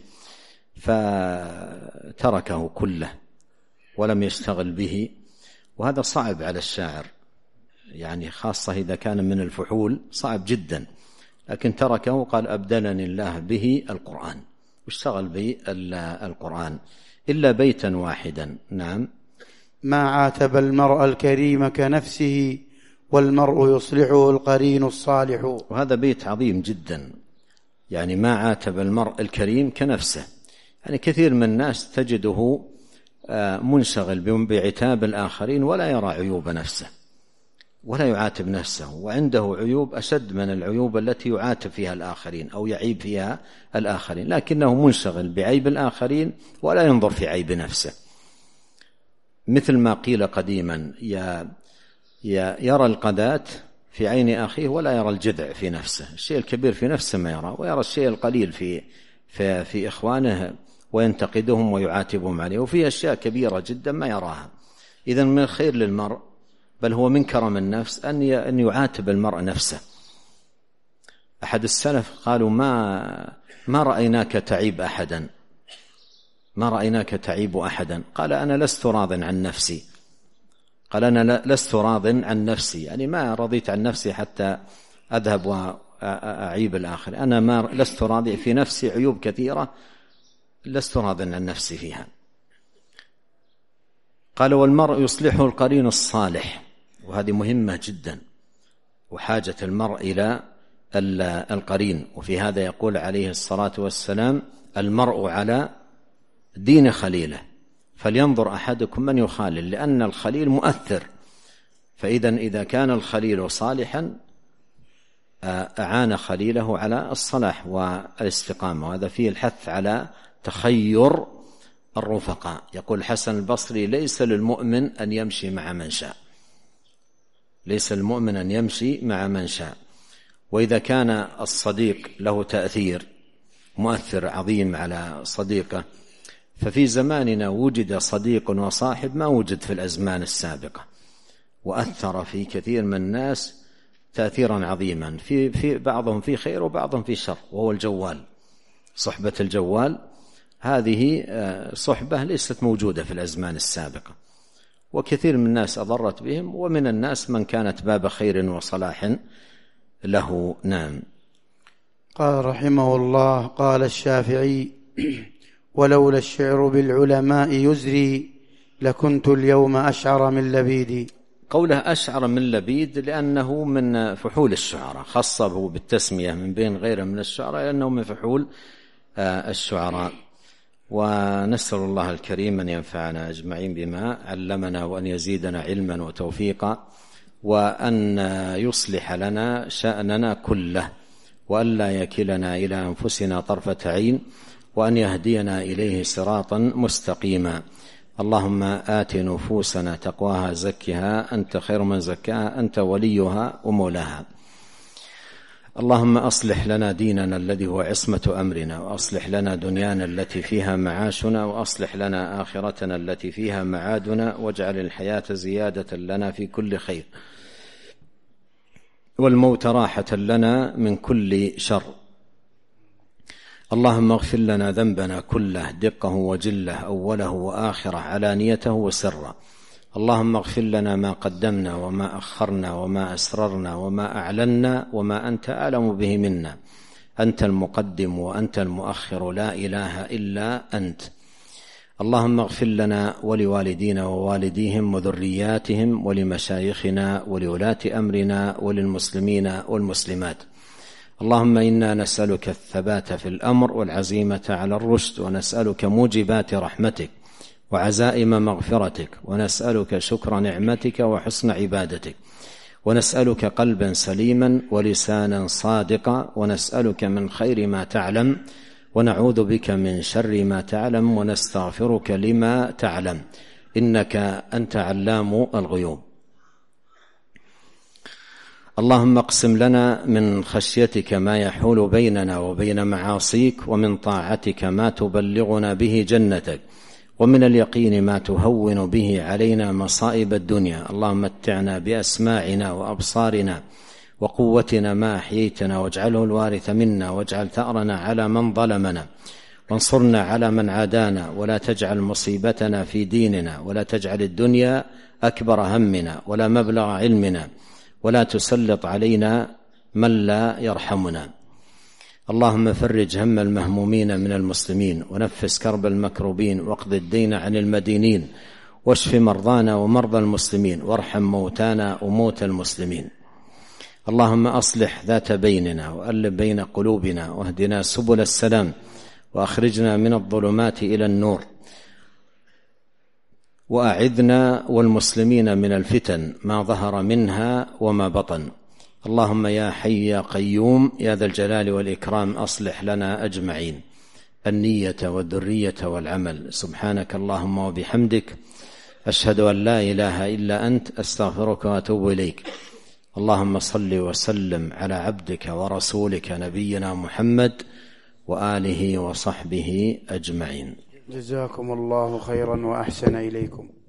فتركه كله ولم يشتغل به، وهذا صعب على الشاعر، يعني خاصة إذا كان من الفحول صعب جدا، لكن تركه. قال: أبدلني الله به القرآن، واشتغل بالقرآن إلا بيتا واحدا. نعم. ما عاتب المرء الكريم كنفسه، والمرء يصلحه القرين الصالح. وهذا بيت عظيم جدا، يعني ما عاتب المرء الكريم كنفسه. يعني كثير من الناس تجده منشغل بعتاب الآخرين ولا يرى عيوب نفسه ولا يعاتب نفسه، وعنده عيوب أشد من العيوب التي يعاتب فيها الآخرين أو يعيب فيها الآخرين، لكنه منشغل بعيب الآخرين ولا ينظر في عيب نفسه. مثل ما قيل قديما: يرى القذاة في عين أخيه ولا يرى الجذع في نفسه، الشيء الكبير في نفسه ما يرى، ويرى الشيء القليل في إخوانه وينتقدهم ويعاتبهم عليه، وفي أشياء كبيرة جدا ما يراها. إذن من الخير للمرء، بل هو من كرم النفس أن يعاتب المرء نفسه. أحد السلف قالوا ما رأيناك تعيب أحدا، ما رأيناك تعيب أحدا. قال أنا لست راض عن نفسي، قال أنا لست راض عن نفسي، يعني ما رضيت عن نفسي حتى أذهب وأعيب الآخر. أنا ما لست راضي في نفسي، عيوب كثيرة لست راض عن نفسي فيها. قال والمرء يصلحه القرين الصالح، وهذه مهمة جدا، وحاجة المرء إلى القرين. وفي هذا يقول عليه الصلاة والسلام المرء على دين خليله فلينظر أحدكم من يخالل، لأن الخليل مؤثر. إذا كان الخليل صالحا أعان خليله على الصلاح والاستقامة، وهذا فيه الحث على تخير الرفقاء. يقول الحسن البصري ليس للمؤمن أن يمشي مع من شاء، ليس المؤمن أن يمشي مع من شاء. وإذا كان الصديق له تأثير مؤثر عظيم على صديقه، ففي زماننا وجد صديق وصاحب ما وجد في الأزمان السابقة، وأثر في كثير من الناس تأثيرا عظيما، في بعضهم في خير وبعضهم في شر، وهو الجوال. صحبة الجوال هذه صحبة ليست موجودة في الأزمان السابقة، وكثير من الناس أضرت بهم، ومن الناس من كانت باب خير وصلاح له. نعم. قال رحمه الله: قال الشافعي: ولولا الشعر بالعلماء يزري لكنت اليوم أشعر من لبيدي. قوله أشعر من لبيد لأنه من فحول الشعراء، خصه بالتسمية من بين غيره من الشعراء لأنه من فحول الشعراء. ونسأل الله الكريم أن ينفعنا أجمعين بما علمنا، وأن يزيدنا علما وتوفيقا، وأن يصلح لنا شأننا كله، وأن لا يكلنا إلى أنفسنا طرفة عين، وأن يهدينا إليه صراطا مستقيما. اللهم آت نفوسنا تقواها زكها أنت خير من زكاها أنت وليها ومولاها. اللهم أصلح لنا ديننا الذي هو عصمة أمرنا، وأصلح لنا دنيانا التي فيها معاشنا، وأصلح لنا آخرتنا التي فيها معادنا، واجعل الحياة زيادة لنا في كل خير، والموت راحة لنا من كل شر. اللهم اغفر لنا ذنبنا كله دقه وجله، أوله وآخره، علانيته وسره. اللهم اغفر لنا ما قدمنا وما أخرنا وما أسررنا وما أعلنا وما أنت أعلم به منا. أنت المقدم وأنت المؤخر، لا إله إلا أنت. اللهم اغفر لنا ولوالدينا ووالديهم وذرياتهم ولمشايخنا ولولاة أمرنا وللمسلمين والمسلمات. اللهم إنا نسألك الثبات في الأمر والعزيمة على الرشد، ونسألك موجبات رحمتك وعزائم مغفرتك، ونسألك شكر نعمتك وحسن عبادتك، ونسألك قلبا سليما ولسانا صادقا، ونسألك من خير ما تعلم، ونعوذ بك من شر ما تعلم، ونستغفرك لما تعلم، إنك أنت علام الغيوب. اللهم اقسم لنا من خشيتك ما يحول بيننا وبين معاصيك، ومن طاعتك ما تبلغنا به جنتك، ومن اليقين ما تهون به علينا مصائب الدنيا. اللهم متعنا بأسماعنا وأبصارنا وقوتنا ما أحييتنا، واجعله الوارث منا، واجعل ثأرنا على من ظلمنا، وانصرنا على من عادانا، ولا تجعل مصيبتنا في ديننا، ولا تجعل الدنيا أكبر همنا ولا مبلغ علمنا، ولا تسلط علينا من لا يرحمنا. اللهم فرج هم المهمومين من المسلمين، ونفس كرب المكروبين، واقض الدين عن المدينين، واشف مرضانا ومرضى المسلمين، وارحم موتانا وموتى المسلمين. اللهم أصلح ذات بيننا، وألف بين قلوبنا، واهدنا سبل السلام، وأخرجنا من الظلمات إلى النور، وأعذنا والمسلمين من الفتن ما ظهر منها وما بطن. اللهم يا حي يا قيوم يا ذا الجلال والإكرام، أصلح لنا أجمعين النية والذرية والعمل. سبحانك اللهم وبحمدك، أشهد أن لا إله إلا أنت أستغفرك وأتوب إليك. اللهم صل وسلم على عبدك ورسولك نبينا محمد وآله وصحبه أجمعين. جزاكم الله خيرا وأحسن إليكم.